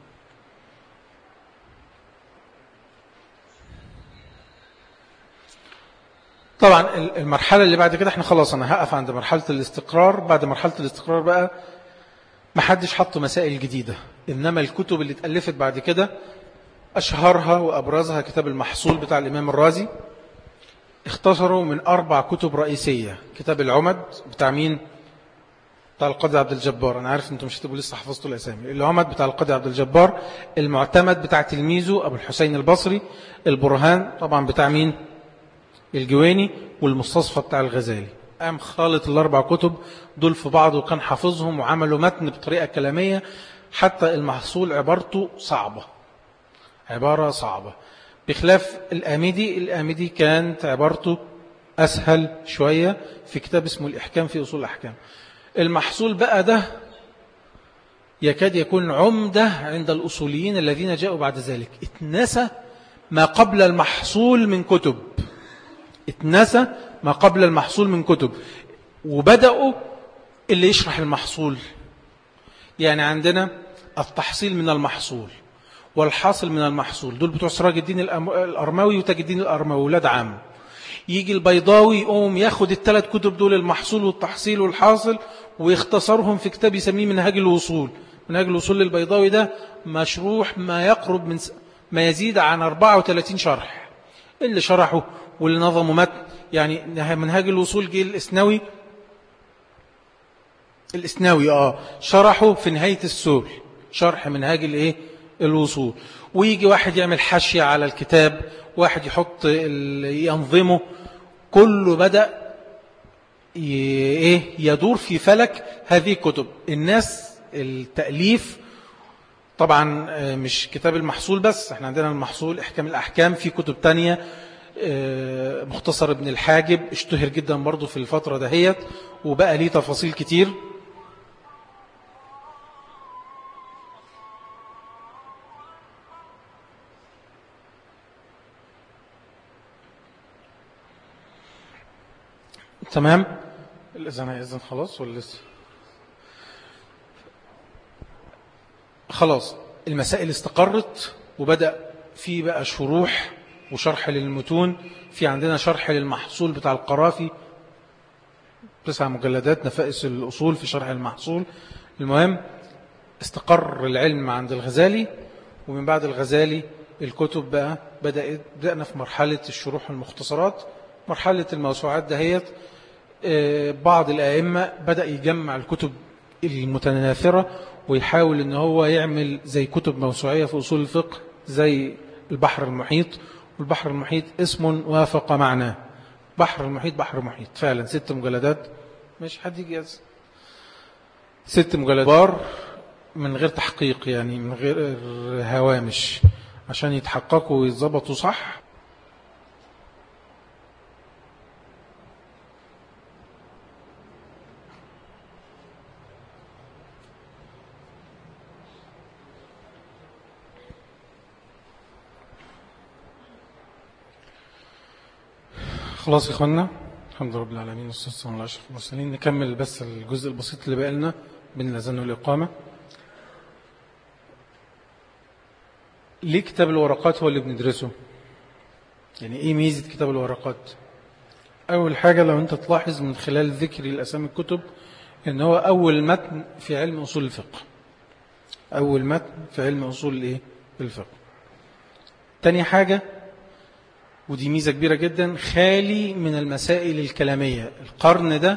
طبعا المرحلة اللي بعد كده احنا خلاص، أنا هقف عند مرحلة الاستقرار. بعد مرحلة الاستقرار بقى ما حدش حط مسائل جديدة، إنما الكتب اللي اتألفت بعد كده أشهرها وأبرزها كتاب المحصول بتاع الإمام الرازي، اختصروا من 4 كتب رئيسية. كتاب العمد بتاع مين؟ بتاع القاضي عبد الجبار. أنا عارف أنتم مش هتبقوا لسه حفظتوا الأسامي. العمد بتاع القاضي عبد الجبار، المعتمد بتاع تلميذه أبو الحسين البصري، البرهان طبعا بتاع مين؟ الجويني، والمستصفى بتاع الغزالي. قام خالط ال4 كتب دول في بعض، وكان حافظهم وعملوا متن بطريقة كلامية، حتى المحصول عبارته عبارة صعبة، بخلاف الآمدي كانت عبارته أسهل شوية في كتاب اسمه الإحكام في أصول الأحكام. المحصول بقى ده يكاد يكون عمدة عند الأصوليين الذين جاءوا بعد ذلك. اتنسى ما قبل المحصول من كتب، وبدأوا اللي يشرح المحصول. يعني عندنا التحصيل من المحصول والحاصل من المحصول، دول بتوع سراج الدين الأرماوي وتاج الدين الأرماوي، ولاد عم. يجي البيضاوي يقوم ياخد ال3 كتب دول، المحصول والتحصيل والحاصل، ويختصرهم في كتاب يسميه منهاج الوصول. منهاج الوصول للبيضاوي ده مشروح ما يقرب من ما يزيد عن 34 شرح، اللي شرحه واللي نظمه متن. يعني منهاج الوصول جه الإسناوي شرحه في نهاية السول، شرح منهاج الوصول. ويجي واحد يعمل حاشية على الكتاب، واحد يحط ينظمه، كله بدأ يدور في فلك هذه الكتب. الناس التأليف طبعا مش كتاب المحصول بس، احنا عندنا المحصول، احكام الأحكام، في كتب تانية، مختصر ابن الحاجب اشتهر جدا برضو في الفترة دهيت، وبقى ليه تفاصيل كتير. تمام. الإذن هيأذن خلاص ولا لسه؟ خلاص المسائل استقرت، وبدأ في بقى شروح وشرح للمتون. في عندنا شرح للمحصول بتاع القرافي 9 مجلدات، نفائس الأصول في شرح المحصول. المهم استقر العلم عند الغزالي، ومن بعد الغزالي الكتب بقى بدأنا في مرحلة الشروح والمختصرات. مرحلة الموسوعات دهيت بعض الآئمة بدأ يجمع الكتب المتناثرة ويحاول ان هو يعمل زي كتب موسوعية في أصول الفقه زي البحر المحيط. والبحر المحيط اسم وافق معناه، بحر المحيط بحر محيط فعلا 6 مجلدات. مش حد يجي 6 مجلدات من غير تحقيق، يعني من غير هوامش، عشان يتحققوا ويتظبطوا صح. خلاص يا اخوانا، الحمد لله رب العالمين والصلاة والسلام على أشرف المرسلين. نكمل بس الجزء البسيط اللي بقى لنا بين الأذان والإقامة. ليه كتاب الورقات هو اللي بندرسه؟ يعني ايه ميزة كتاب الورقات؟ أول حاجة لو أنت تلاحظ من خلال ذكر الأسامي الكتب إن هو أول متن في علم أصول الفقه، أول متن في علم أصول الفقه. تاني حاجة، ودي ميزة كبيرة جدا، خالي من المسائل الكلامية. القرن ده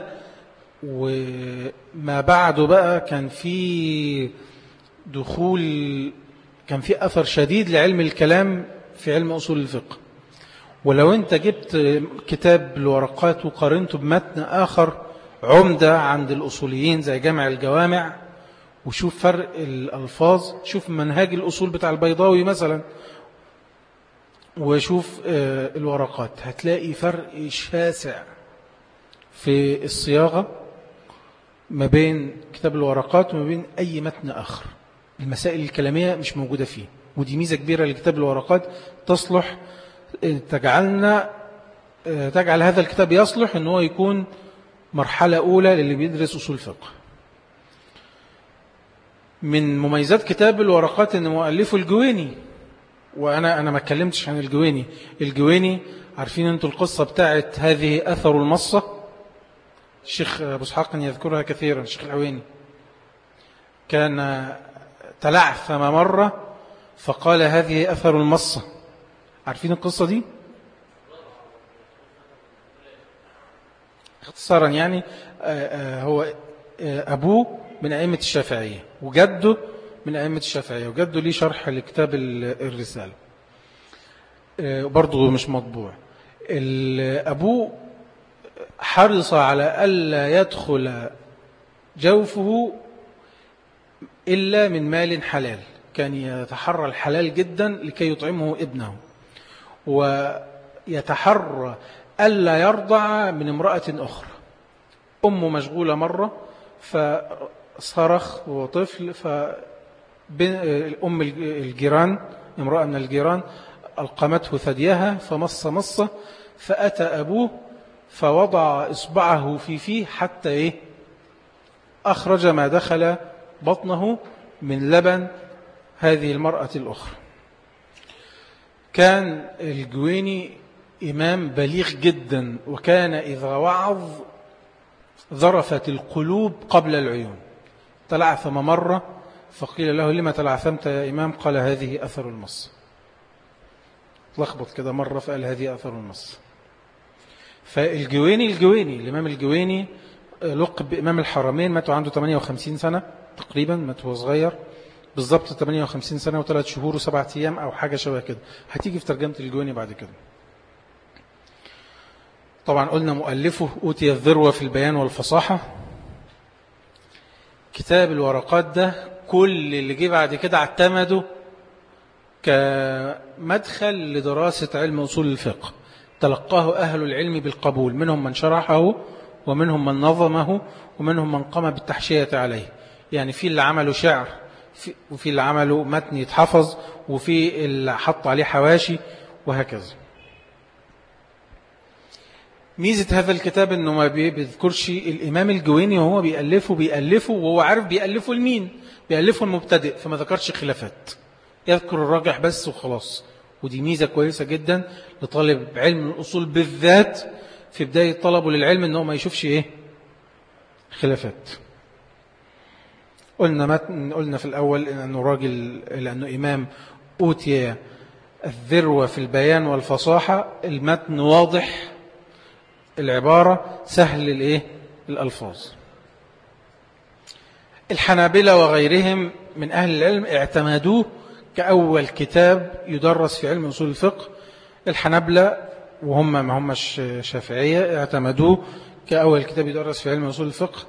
وما بعده بقى كان في دخول، كان في أثر شديد لعلم الكلام في علم أصول الفقه. ولو أنت جبت كتاب الورقات وقارنته بمتن آخر عمدة عند الأصوليين زي جامع الجوامع وشوف فرق الألفاظ، شوف منهاج الأصول بتاع البيضاوي مثلا وشوف الورقات، هتلاقي فرق شاسع في الصياغة ما بين كتاب الورقات وما بين أي متن آخر. المسائل الكلامية مش موجودة فيه، ودي ميزة كبيرة لكتاب الورقات تصلح تجعل هذا الكتاب يصلح أنه يكون مرحلة أولى للي بيدرس أصول الفقه. من مميزات كتاب الورقات أن مؤلفه الجويني، وأنا ما اتكلمتش عن الجويني. الجويني عارفين أنتوا القصة بتاعت هذه أثر المصة، الشيخ أبو اسحاق يذكرها كثيرا. الشيخ العويني كان تلعثم مرة فقال هذه أثر المصة. عارفين القصة دي؟ اختصارا يعني هو أبوه من أئمة الشافعية وجده من أئمة الشافعية، وجده ليه شرح لكتاب الرسالة برضه مش مطبوع. أبوه حرص على ألا يدخل جوفه إلا من مال حلال، كان يتحرى الحلال جدا لكي يطعمه ابنه، ويتحرى ألا يرضع من امرأة أخرى. أمه مشغولة مرة فصرخ وطفل، أم الجيران امرأة من الجيران ألقمته ثديها فمص مصة، فأتى أبوه فوضع إصبعه في فيه حتى أخرج ما دخل بطنه من لبن هذه المرأة الأخرى. كان الجويني إمام بليغ جدا، وكان إذا وعظ ذرفت القلوب قبل العيون. تلعثم مرة فقيل له لما تلعثمت يا إمام؟ قال هذه أثر المص. لخبط كده مرة فقال هذه أثر المص. فالجويني الإمام الجويني لقب بإمام الحرمين، مات عنده 58 سنة تقريبا، مات هو صغير بالضبط 58 سنة و3 شهور و7 أيام أو حاجة شبه كده. هتيجي في ترجمة الجويني بعد كده. طبعا قلنا مؤلفه أوتي الذروة في البيان والفصاحة. كتاب الورقات ده كل اللي جه بعد كده اعتمده كمدخل لدراسة علم أصول الفقه، تلقاه أهل العلم بالقبول، منهم من شرحه ومنهم من نظمه ومنهم من قام بالتحشية عليه. يعني في اللي عملوا شعر، وفي اللي عملوا متن يتحفظ، وفي اللي حط عليه حواشي، وهكذا. ميزة هذا الكتاب انه ما بيذكرش الامام الجويني وهو بيألفه وهو عارف بيألفه لمين، بيألفه المبتدئ، فما ذكرش خلافات، يذكر الراجح بس وخلاص. ودي ميزة كويسة جدا لطالب علم الأصول بالذات في بداية طلبه للعلم، انه ما يشوفش خلافات. قلنا في الأول أنه راجل، لأنه إمام أوتي الذروة في البيان والفصاحة، المتن واضح، العبارة سهل الألفاظ. الحنابلة وغيرهم من أهل العلم اعتمدوه كأول كتاب يدرس في علم أصول الفقه. الحنابلة وهم ما هم شافعية اعتمدوه كأول كتاب يدرس في علم أصول الفقه.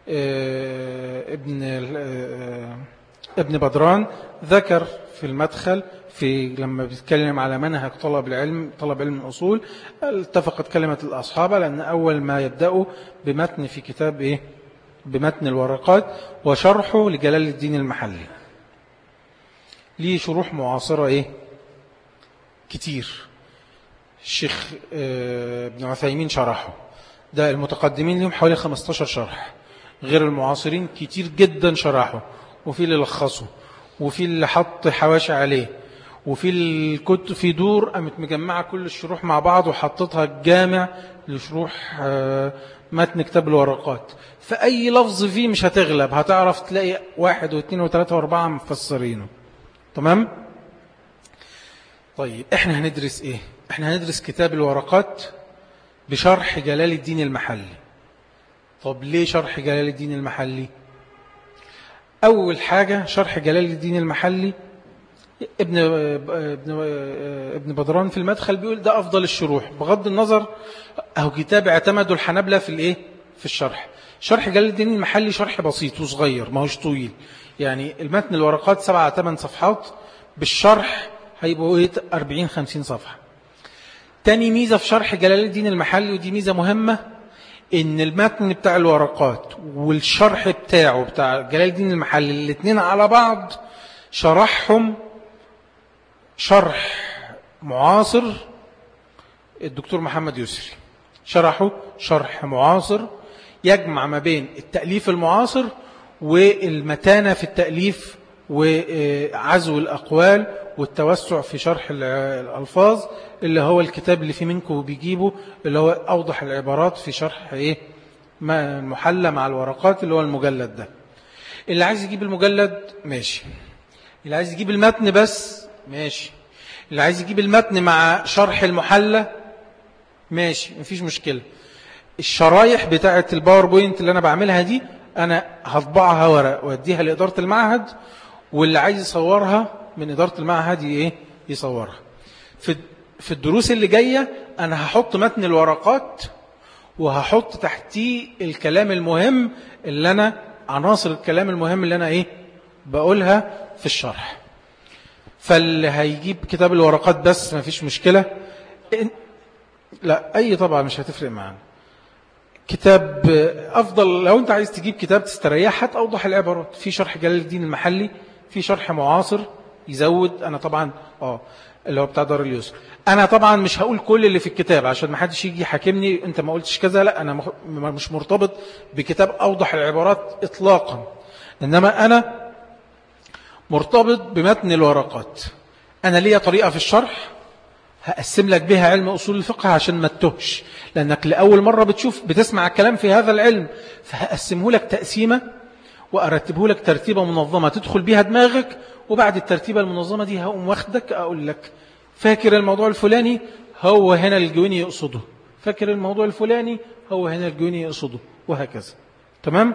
ابن بدران ذكر في المدخل لما بيتكلم على منهج طلب علم الأصول، اتفقت كلمة الأصحاب لأن أول ما يبدأوا بمتن في كتاب بمتن الورقات وشرحه لجلال الدين المحلي. ليه شروح معاصرة كتير. الشيخ ابن عثيمين شرحه، ده المتقدمين لهم حوالي 15 شرح، غير المعاصرين كتير جدا شرحه، وفي اللي لخصه، وفي اللي حط حواشي عليه، وفي الكتب في دور قامت مجمعة كل الشروح مع بعض وحطتها الجامع لشروح متن كتاب الورقات. فأي لفظ فيه مش هتغلب، هتعرف تلاقي 1 و2 و3 و4 مفسرينه. تمام؟ طيب احنا هندرس ايه؟ احنا هندرس كتاب الورقات بشرح جلال الدين المحلي. طب ليه شرح جلال الدين المحلي؟ أول حاجة شرح جلال الدين المحلي ابن بدران في المدخل بيقول ده أفضل الشروح، بغض النظر أهو كتاب اعتمدوا الحنابلة في الشرح. شرح جلال الدين المحلي شرح بسيط وصغير، ما هوش طويل، يعني المتن الورقات 7-8 صفحات، بالشرح هيبقوا 40-50 صفحة. تاني ميزة في شرح جلال الدين المحلي، ودي ميزة مهمة، إن المتن بتاع الورقات والشرح بتاع جلال الدين المحلي الاثنين على بعض شرحهم شرح معاصر الدكتور محمد يسري. شرحه شرح معاصر يجمع ما بين التأليف المعاصر والمتانة في التأليف وعزو الأقوال والتوسع في شرح الألفاظ، اللي هو الكتاب اللي فيه منكم بيجيبه، اللي هو أوضح العبارات في شرح المحلى مع الورقات، اللي هو المجلد ده. اللي عايز يجيب المجلد ماشي، اللي عايز يجيب المتن بس ماشي، اللي عايز يجيب المتن مع شرح المحلى ماشي، مفيش مشكلة. الشرايح بتاعة الباوربوينت اللي أنا بعملها دي أنا هطبعها ورق واديها لإدارة المعهد، واللي عايز يصورها من إدارة المعهد يصورها. في الدروس اللي جاية أنا هحط متن الورقات وهحط تحتيه الكلام المهم اللي أنا عناصر الكلام المهم اللي أنا بقولها في الشرح. فاللي هيجيب كتاب الورقات بس ما فيش مشكلة، لا طبعا مش هتفرق معنا. كتاب أفضل لو أنت عايز تجيب كتاب تستريح هتوضح العبارات، في شرح جلال الدين المحلي، في شرح معاصر يزود. أنا طبعا اللي هو بتاع دار اليسر، أنا طبعا مش هقول كل اللي في الكتاب عشان ما حدش يجي يحاكمني أنت ما قلتش كذا، لا أنا مش مرتبط بكتاب أوضح العبارات إطلاقا، إنما أنا مرتبط بمتن الورقات. أنا ليا طريقة في الشرح هقسم لك بها علم أصول الفقه عشان ما تتهش، لأنك لأول مرة بتسمع الكلام في هذا العلم، فهقسمه لك تقسيمة وأرتبه لك ترتيبة منظمة تدخل بها دماغك، وبعد الترتيبة المنظمة دي هقوم واخدك أقول لك فاكر الموضوع الفلاني هو هنا الجويني يقصده، فاكر الموضوع الفلاني هو هنا الجويني يقصده، وهكذا. تمام؟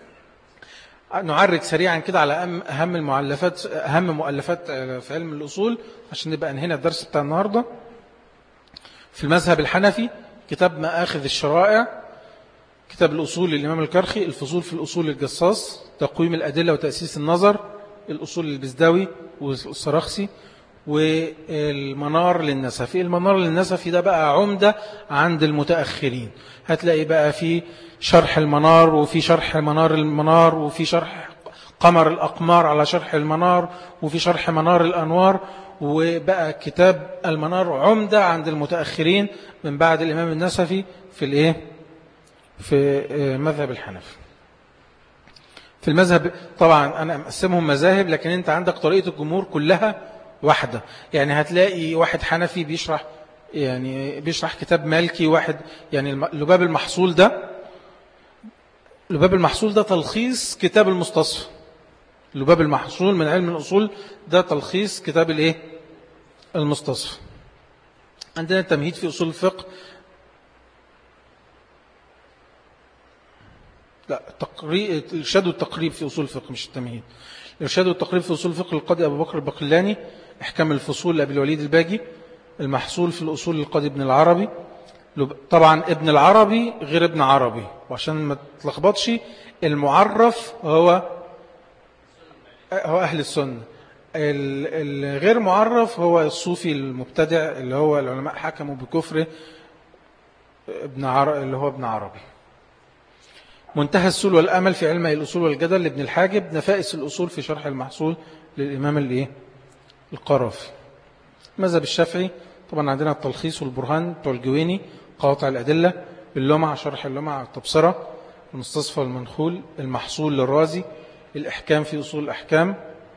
نعرج سريعا كده على أهم مؤلفات في علم الأصول عشان نبقى انهينا الدرس بتاع النهاردة. في المذهب الحنفي كتاب مآخذ الشرائع، كتاب الأصول للإمام الكرخي، الفصول في الأصول الجصاص، تقويم الأدلة وتأسيس النظر، الأصول البزداوي والسرخسي، والمنار للنسفي. المنار للنسفي ده بقى عمدة عند المتأخرين، هتلاقي بقى في شرح المنار، وفي شرح المنار، وفي شرح قمر الأقمار على شرح المنار، وفي شرح منار الأنوار. وبقى كتاب المنار عمدة عند المتأخرين من بعد الإمام النسفي في مذهب الحنفي. في المذهب طبعا أنا مقسمهم مذاهب، لكن أنت عندك طريقة الجمهور كلها واحدة. يعني هتلاقي واحد حنفي بيشرح كتاب مالكي، واحد يعني لباب المحصول ده تلخيص كتاب المستصفى. لباب المحصول من علم الأصول ده تلخيص كتاب المستصفى. عندنا التمهيد في أصول الفقه. لا، الإرشاد والتقريب في أصول الفقه مش التمهيد. الإرشاد والتقريب في أصول الفقه للقاضي أبو بكر البقلاني. إحكام الفصول لأبي الوليد الباجي. المحصول في الأصول للقاضي ابن العربي. طبعا ابن العربي غير ابن عربي، وعشان ما تلخبطش المعرف هو أهل السنة، الغير معرف هو الصوفي المبتدع اللي هو العلماء حكموا بكفره اللي هو ابن عربي. منتهى السول والأمل في علم الأصول والجدل لابن الحاجب. نفائس الأصول في شرح المحصول للإمام القرافي. مذهب الشافعي طبعا عندنا التلخيص والبرهان بتوع الجويني، قواطع الأدلة، اللمع شرح اللمع، التبصرة، المستصفى والمنخول، المحصول للرازي، الإحكام في أصول الأحكام،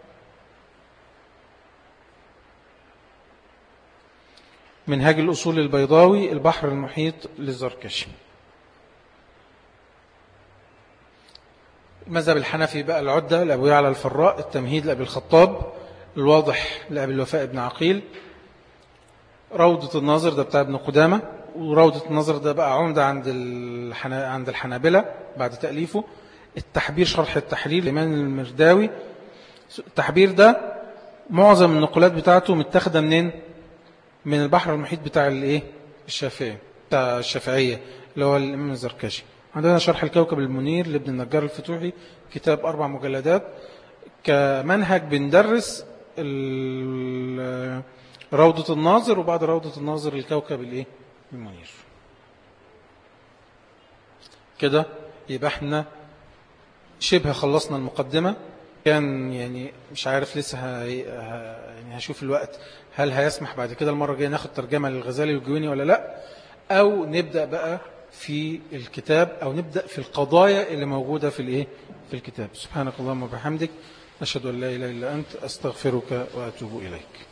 منهاج الأصول البيضاوي، البحر المحيط للزركشي. مذهب الحنفي بقى العدة لأبو يعلى الفراء، التمهيد لأبي الخطاب، الواضح لأبي الوفاء بن عقيل، روضة الناظر ده بتاع ابن قدامة، وروضة الناظر ده بقى عمدة عند الحنابلة بعد تأليفه. التحبير شرح التحرير لإمام المرداوي. التحبير ده معظم النقولات بتاعته متاخده منين؟ من البحر المحيط بتاع الشافعي، بتاع الشافعية اللي هو الإمام الزركشي. عندنا شرح الكوكب المنير لابن النجار الفتوحي، كتاب 4 مجلدات كمنهج بندرس روضة الناظر، وبعد روضة الناظر الكوكب المنير. كده يبقى احنا شبه خلصنا المقدمة. كان يعني مش عارف لسه يعني هشوف الوقت هل هيسمح بعد كده المرة الجاية ناخد ترجمة للغزالي والجويني ولا لا، أو نبدأ بقى في الكتاب، أو نبدأ في القضايا اللي موجودة في الكتاب. سبحانك اللهم وبحمدك، أشهد أن لا إله إلا أنت، أستغفرك وأتوب إليك.